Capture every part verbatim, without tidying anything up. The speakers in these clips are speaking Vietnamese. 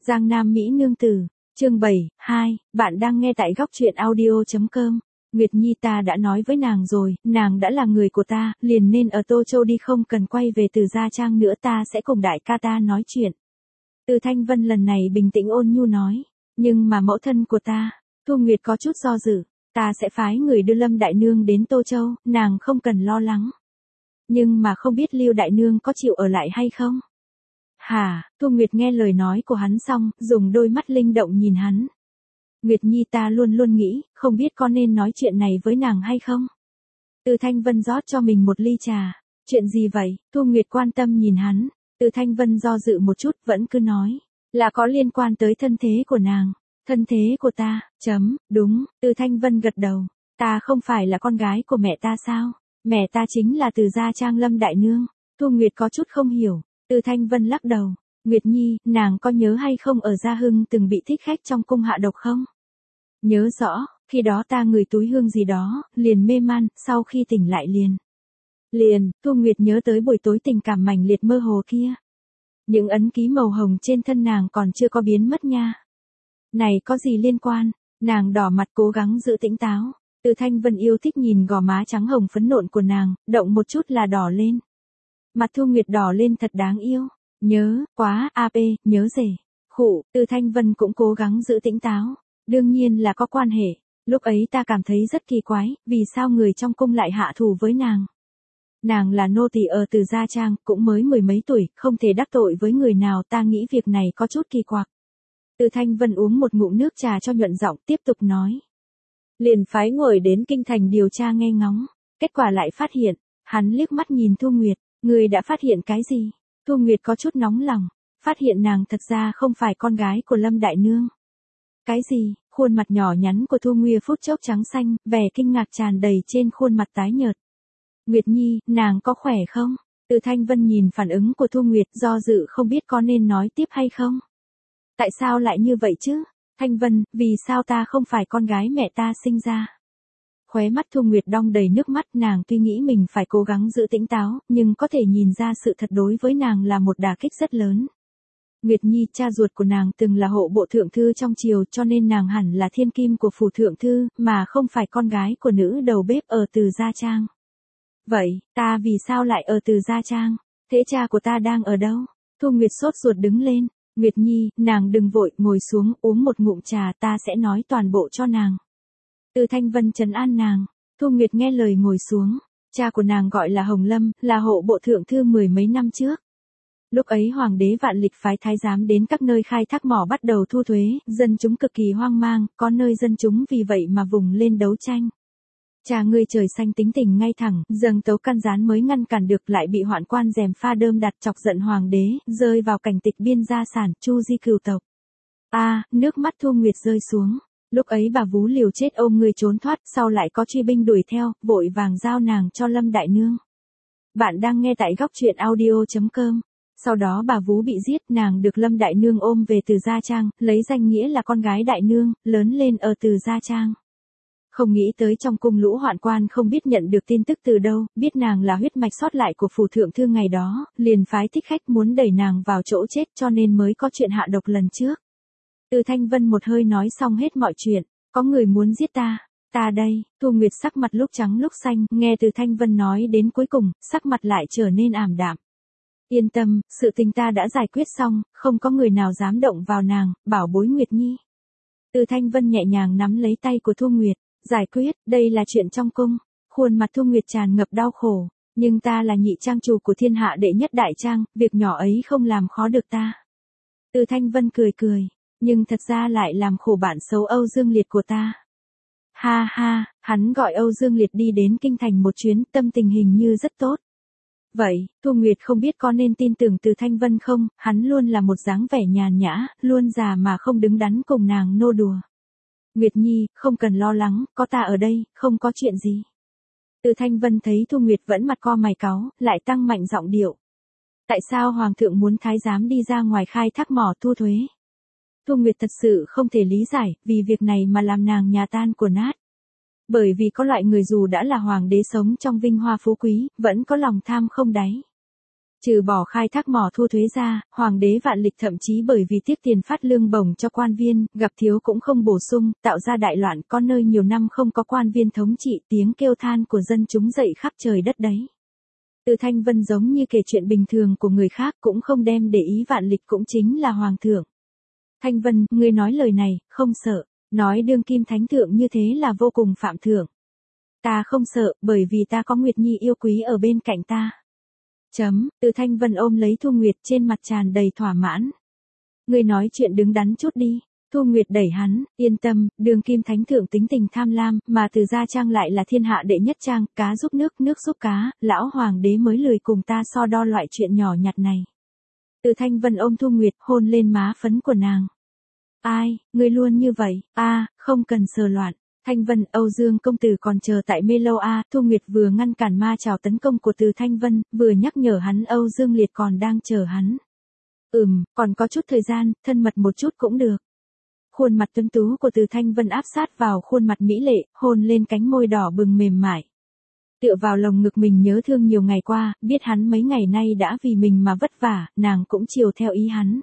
Giang Nam Mỹ Nương Tử, chương bảy, hai, bạn đang nghe tại góc truyện audio.com. Nguyệt Nhi ta đã nói với nàng rồi, nàng đã là người của ta, liền nên ở Tô Châu đi, không cần quay về Từ Gia Trang nữa, ta sẽ cùng đại ca ta nói chuyện. Từ Thanh Vân lần này bình tĩnh ôn nhu nói, nhưng mà mẫu thân của ta, Thu Nguyệt có chút do dự, ta sẽ phái người đưa Lâm Đại Nương đến Tô Châu, nàng không cần lo lắng. Nhưng mà không biết Lưu Đại Nương có chịu ở lại hay không? Hả, Thu Nguyệt nghe lời nói của hắn xong, dùng đôi mắt linh động nhìn hắn. Nguyệt Nhi ta luôn luôn nghĩ, không biết có nên nói chuyện này với nàng hay không? Từ Thanh Vân rót cho mình một ly trà. Chuyện gì vậy? Thu Nguyệt quan tâm nhìn hắn. Từ Thanh Vân do dự một chút, vẫn cứ nói, là có liên quan tới thân thế của nàng. Thân thế của ta, chấm, đúng, Từ Thanh Vân gật đầu. Ta không phải là con gái của mẹ ta sao? Mẹ ta chính là Từ Gia Trang Lâm Đại Nương. Thu Nguyệt có chút không hiểu. Từ Thanh Vân lắc đầu. Nguyệt Nhi, nàng có nhớ hay không ở Gia Hưng từng bị thích khách trong cung hạ độc không? Nhớ rõ, khi đó ta ngửi túi hương gì đó, liền mê man, sau khi tỉnh lại liền. Liền, Thu Nguyệt nhớ tới buổi tối tình cảm mãnh liệt mơ hồ kia. Những ấn ký màu hồng trên thân nàng còn chưa có biến mất nha. Này có gì liên quan? Nàng đỏ mặt cố gắng giữ tỉnh táo. Từ Thanh Vân yêu thích nhìn gò má trắng hồng phấn nộn của nàng, động một chút là đỏ lên. Mặt Thu Nguyệt đỏ lên thật đáng yêu. Nhớ, quá, a pê, nhớ rể. Khụ, Từ Thanh Vân cũng cố gắng giữ tỉnh táo. Đương nhiên là có quan hệ. Lúc ấy ta cảm thấy rất kỳ quái, vì sao người trong cung lại hạ thủ với nàng. Nàng là nô tỳ ở Từ Gia Trang, cũng mới mười mấy tuổi, không thể đắc tội với người nào, ta nghĩ việc này có chút kỳ quặc. Từ Thanh Vân uống một ngụm nước trà cho nhuận giọng, tiếp tục nói. Liền phái người đến kinh thành điều tra nghe ngóng, kết quả lại phát hiện, hắn liếc mắt nhìn Thu Nguyệt, người đã phát hiện cái gì? Thu Nguyệt có chút nóng lòng, phát hiện nàng thật ra không phải con gái của Lâm Đại Nương. Cái gì? Khuôn mặt nhỏ nhắn của Thu Nguyệt phút chốc trắng xanh, vẻ kinh ngạc tràn đầy trên khuôn mặt tái nhợt. Nguyệt Nhi, nàng có khỏe không? Từ Thanh Vân nhìn phản ứng của Thu Nguyệt, do dự không biết có nên nói tiếp hay không. Tại sao lại như vậy chứ? Thanh Vân, vì sao ta không phải con gái mẹ ta sinh ra? Khóe mắt Thu Nguyệt đong đầy nước mắt, nàng tuy nghĩ mình phải cố gắng giữ tỉnh táo, nhưng có thể nhìn ra sự thật đối với nàng là một đả kích rất lớn. Nguyệt Nhi, cha ruột của nàng từng là hộ bộ thượng thư trong triều, cho nên nàng hẳn là thiên kim của phủ thượng thư, mà không phải con gái của nữ đầu bếp ở Từ Gia Trang. Vậy, ta vì sao lại ở Từ Gia Trang? Thế cha của ta đang ở đâu? Thu Nguyệt sốt ruột đứng lên. Nguyệt Nhi, nàng đừng vội, ngồi xuống, uống một ngụm trà, ta sẽ nói toàn bộ cho nàng. Từ Thanh Vân trấn an nàng. Thu Nguyệt nghe lời ngồi xuống. Cha của nàng gọi là Hồng Lâm, là hộ bộ thượng thư mười mấy năm trước. Lúc ấy hoàng đế Vạn Lịch phái thái giám đến các nơi khai thác mỏ bắt đầu thu thuế, dân chúng cực kỳ hoang mang, có nơi dân chúng vì vậy mà vùng lên đấu tranh. Cha ngươi trời xanh tính tình ngay thẳng, dâng tấu căn gián mới ngăn cản được, lại bị hoạn quan gièm pha đơm đặt chọc giận hoàng đế, rơi vào cảnh tịch biên gia sản, chu di cửu tộc. A, à, nước mắt Thu Nguyệt rơi xuống. Lúc ấy bà vú liều chết ôm người trốn thoát, sau lại có truy binh đuổi theo, vội vàng giao nàng cho Lâm Đại Nương. Bạn đang nghe tại góc truyện audio.com. Sau đó bà vú bị giết, nàng được Lâm Đại Nương ôm về Từ Gia Trang, lấy danh nghĩa là con gái Đại Nương, lớn lên ở Từ Gia Trang. Không nghĩ tới trong cung lũ hoạn quan không biết nhận được tin tức từ đâu, biết nàng là huyết mạch sót lại của phủ thượng thư ngày đó, liền phái thích khách muốn đẩy nàng vào chỗ chết, cho nên mới có chuyện hạ độc lần trước. Từ Thanh Vân một hơi nói xong hết mọi chuyện, có người muốn giết ta, ta đây. Thu Nguyệt sắc mặt lúc trắng lúc xanh, nghe Từ Thanh Vân nói đến cuối cùng, sắc mặt lại trở nên ảm đạm. Yên tâm, sự tình ta đã giải quyết xong, không có người nào dám động vào nàng, bảo bối Nguyệt Nhi. Từ Thanh Vân nhẹ nhàng nắm lấy tay của Thu Nguyệt, giải quyết, đây là chuyện trong cung. Khuôn mặt Thu Nguyệt tràn ngập đau khổ, nhưng ta là nhị trang chủ của thiên hạ đệ nhất đại trang, việc nhỏ ấy không làm khó được ta. Từ Thanh Vân cười cười, nhưng thật ra lại làm khổ bạn xấu Âu Dương Liệt của ta. Ha ha, hắn gọi Âu Dương Liệt đi đến kinh thành một chuyến, tâm tình hình như rất tốt. Vậy, Thu Nguyệt không biết có nên tin tưởng Từ Thanh Vân không, hắn luôn là một dáng vẻ nhàn nhã, luôn già mà không đứng đắn cùng nàng nô đùa. Nguyệt Nhi, không cần lo lắng, có ta ở đây, không có chuyện gì. Từ Thanh Vân thấy Thu Nguyệt vẫn mặt co mày cáu, lại tăng mạnh giọng điệu. Tại sao Hoàng thượng muốn thái giám đi ra ngoài khai thác mỏ thu thuế? Thu Nguyệt thật sự không thể lý giải, vì việc này mà làm nàng nhà tan của nát. Bởi vì có loại người dù đã là hoàng đế sống trong vinh hoa phú quý, vẫn có lòng tham không đáy. Trừ bỏ khai thác mỏ thu thuế ra, hoàng đế Vạn Lịch thậm chí bởi vì tiếc tiền phát lương bổng cho quan viên, gặp thiếu cũng không bổ sung, tạo ra đại loạn, có nơi nhiều năm không có quan viên thống trị, tiếng kêu than của dân chúng dậy khắp trời đất đấy. Từ Thanh Vân giống như kể chuyện bình thường của người khác, cũng không đem để ý Vạn Lịch cũng chính là hoàng thượng. Thanh Vân, ngươi nói lời này, không sợ, nói đương kim thánh thượng như thế là vô cùng phạm thượng. Ta không sợ, bởi vì ta có Nguyệt Nhi yêu quý ở bên cạnh ta. Chấm, Từ Thanh Vân ôm lấy Thu Nguyệt, trên mặt tràn đầy thỏa mãn. Ngươi nói chuyện đứng đắn chút đi. Thu Nguyệt đẩy hắn, yên tâm, đường kim thánh thượng tính tình tham lam, mà Từ gia trang lại là thiên hạ đệ nhất trang, cá giúp nước, nước giúp cá, lão hoàng đế mới lười cùng ta so đo loại chuyện nhỏ nhặt này. Từ Thanh Vân ôm Thu Nguyệt, hôn lên má phấn của nàng. Ai, ngươi luôn như vậy, a, à, không cần sờ loạn. Thanh Vân, Âu Dương công tử còn chờ tại mê lâu a, à, Thu Nguyệt vừa ngăn cản ma trảo tấn công của Từ Thanh Vân, vừa nhắc nhở hắn Âu Dương Liệt còn đang chờ hắn. Ừm, còn có chút thời gian, thân mật một chút cũng được. Khuôn mặt tuấn tú của Từ Thanh Vân áp sát vào khuôn mặt mỹ lệ, hôn lên cánh môi đỏ bừng mềm mại. Tựa vào lồng ngực mình nhớ thương nhiều ngày qua, biết hắn mấy ngày nay đã vì mình mà vất vả, nàng cũng chiều theo ý hắn.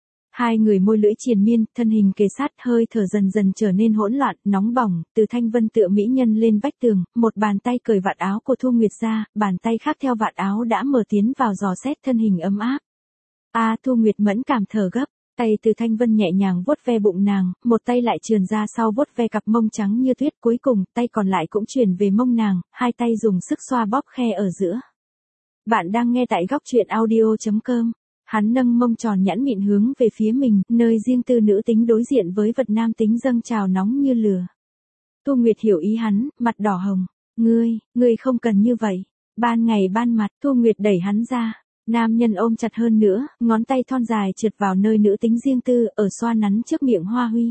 Hai người môi lưỡi triền miên, thân hình kề sát, hơi thở dần dần trở nên hỗn loạn, nóng bỏng, Từ Thanh Vân tựa mỹ nhân lên vách tường, một bàn tay cởi vạt áo của Thu Nguyệt ra, bàn tay khác theo vạt áo đã mở tiến vào dò xét thân hình ấm áp. A, à, Thu Nguyệt mẫn cảm thở gấp, tay Từ Thanh Vân nhẹ nhàng vuốt ve bụng nàng, một tay lại trườn ra sau vuốt ve cặp mông trắng như tuyết, cuối cùng, tay còn lại cũng chuyển về mông nàng, hai tay dùng sức xoa bóp khe ở giữa. Bạn đang nghe tại góc truyện audio chấm com. Hắn nâng mông tròn nhẵn mịn hướng về phía mình, nơi riêng tư nữ tính đối diện với vật nam tính dâng trào nóng như lửa. Thu Nguyệt hiểu ý hắn, mặt đỏ hồng. Ngươi, ngươi không cần như vậy. Ban ngày ban mặt, Thu Nguyệt đẩy hắn ra. Nam nhân ôm chặt hơn nữa, ngón tay thon dài trượt vào nơi nữ tính riêng tư, ở xoa nắn trước miệng Hoa Huy.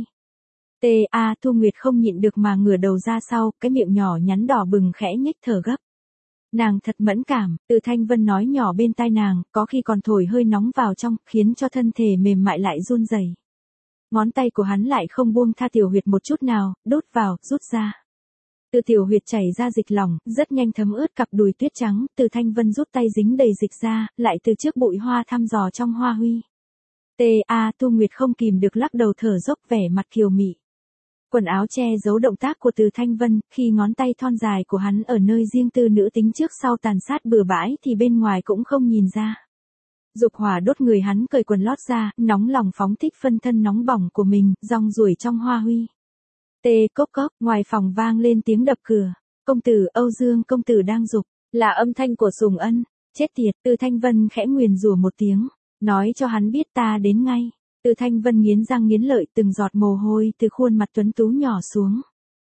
Tê a, Thu Nguyệt không nhịn được mà ngửa đầu ra sau, cái miệng nhỏ nhắn đỏ bừng khẽ nhếch thở gấp. Nàng thật mẫn cảm, Từ Thanh Vân nói nhỏ bên tai nàng, có khi còn thổi hơi nóng vào trong, khiến cho thân thể mềm mại lại run rẩy. Ngón tay của hắn lại không buông tha tiểu huyệt một chút nào, đốt vào, rút ra. Từ tiểu huyệt chảy ra dịch lỏng, rất nhanh thấm ướt cặp đùi tuyết trắng, Từ Thanh Vân rút tay dính đầy dịch ra, lại từ trước bụi hoa thăm dò trong Hoa Huy. Tê a, Thu Nguyệt không kìm được lắc đầu thở dốc vẻ mặt kiều mị. Quần áo che giấu động tác của Từ Thanh Vân, khi ngón tay thon dài của hắn ở nơi riêng tư nữ tính trước sau tàn sát bừa bãi thì bên ngoài cũng không nhìn ra. Dục hỏa đốt người hắn cởi quần lót ra, nóng lòng phóng thích phân thân nóng bỏng của mình, rong ruổi trong Hoa Huy. Tê cốc cốc, ngoài phòng vang lên tiếng đập cửa. Công tử, Âu Dương công tử đang dục, là âm thanh của Sùng Ân. Chết tiệt, Từ Thanh Vân khẽ nguyền rủa một tiếng, nói cho hắn biết ta đến ngay. Từ Thanh Vân nghiến răng nghiến lợi, từng giọt mồ hôi từ khuôn mặt tuấn tú nhỏ xuống.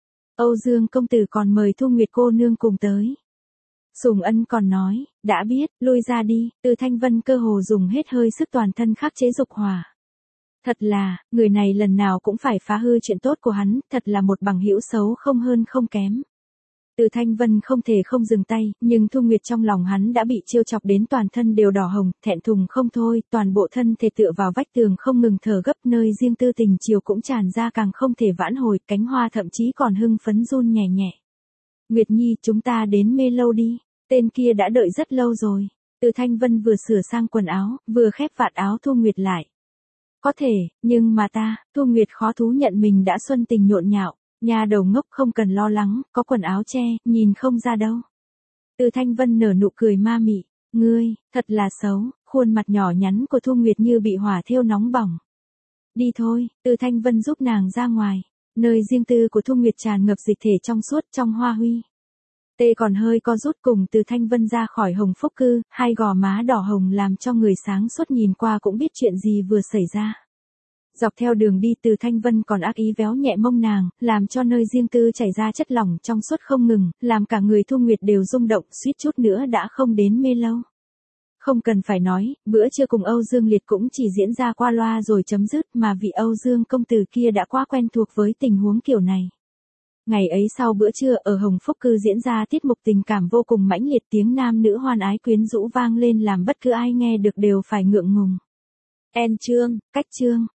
Âu Dương công tử còn mời Thu Nguyệt cô nương cùng tới. Sùng Ân còn nói, đã biết, lui ra đi. Từ Thanh Vân cơ hồ dùng hết hơi sức toàn thân khắc chế dục hỏa. Thật là, người này lần nào cũng phải phá hư chuyện tốt của hắn, thật là một bằng hữu xấu không hơn không kém. Từ Thanh Vân không thể không dừng tay, nhưng Thu Nguyệt trong lòng hắn đã bị trêu chọc đến toàn thân đều đỏ hồng, thẹn thùng không thôi, toàn bộ thân thể tựa vào vách tường không ngừng thở gấp, nơi riêng tư tình chiều cũng tràn ra càng không thể vãn hồi, cánh hoa thậm chí còn hưng phấn run nhẹ nhẹ. Nguyệt Nhi, chúng ta đến mê lâu đi, tên kia đã đợi rất lâu rồi. Từ Thanh Vân vừa sửa sang quần áo, vừa khép vạt áo Thu Nguyệt lại. Có thể, nhưng mà ta, Thu Nguyệt khó thú nhận mình đã xuân tình nhộn nhạo. Nhà đầu ngốc không cần lo lắng, có quần áo che, nhìn không ra đâu. Từ Thanh Vân nở nụ cười ma mị, ngươi, thật là xấu, khuôn mặt nhỏ nhắn của Thu Nguyệt như bị hỏa thiêu nóng bỏng. Đi thôi, Từ Thanh Vân giúp nàng ra ngoài, nơi riêng tư của Thu Nguyệt tràn ngập dịch thể trong suốt trong Hoa Huy. Tê còn hơi co rút cùng Từ Thanh Vân ra khỏi Hồng Phúc Cư, hai gò má đỏ hồng làm cho người sáng suốt nhìn qua cũng biết chuyện gì vừa xảy ra. Dọc theo đường đi Từ Thanh Vân còn ác ý véo nhẹ mông nàng, làm cho nơi riêng tư chảy ra chất lỏng trong suốt không ngừng, làm cả người Thu Nguyệt đều rung động, suýt chút nữa đã không đến mê lâu. Không cần phải nói, bữa trưa cùng Âu Dương Liệt cũng chỉ diễn ra qua loa rồi chấm dứt, mà vị Âu Dương công tử kia đã quá quen thuộc với tình huống kiểu này. Ngày ấy sau bữa trưa ở Hồng Phúc Cư diễn ra tiết mục tình cảm vô cùng mãnh liệt, tiếng nam nữ hoan ái quyến rũ vang lên làm bất cứ ai nghe được đều phải ngượng ngùng. End chương, cách chương.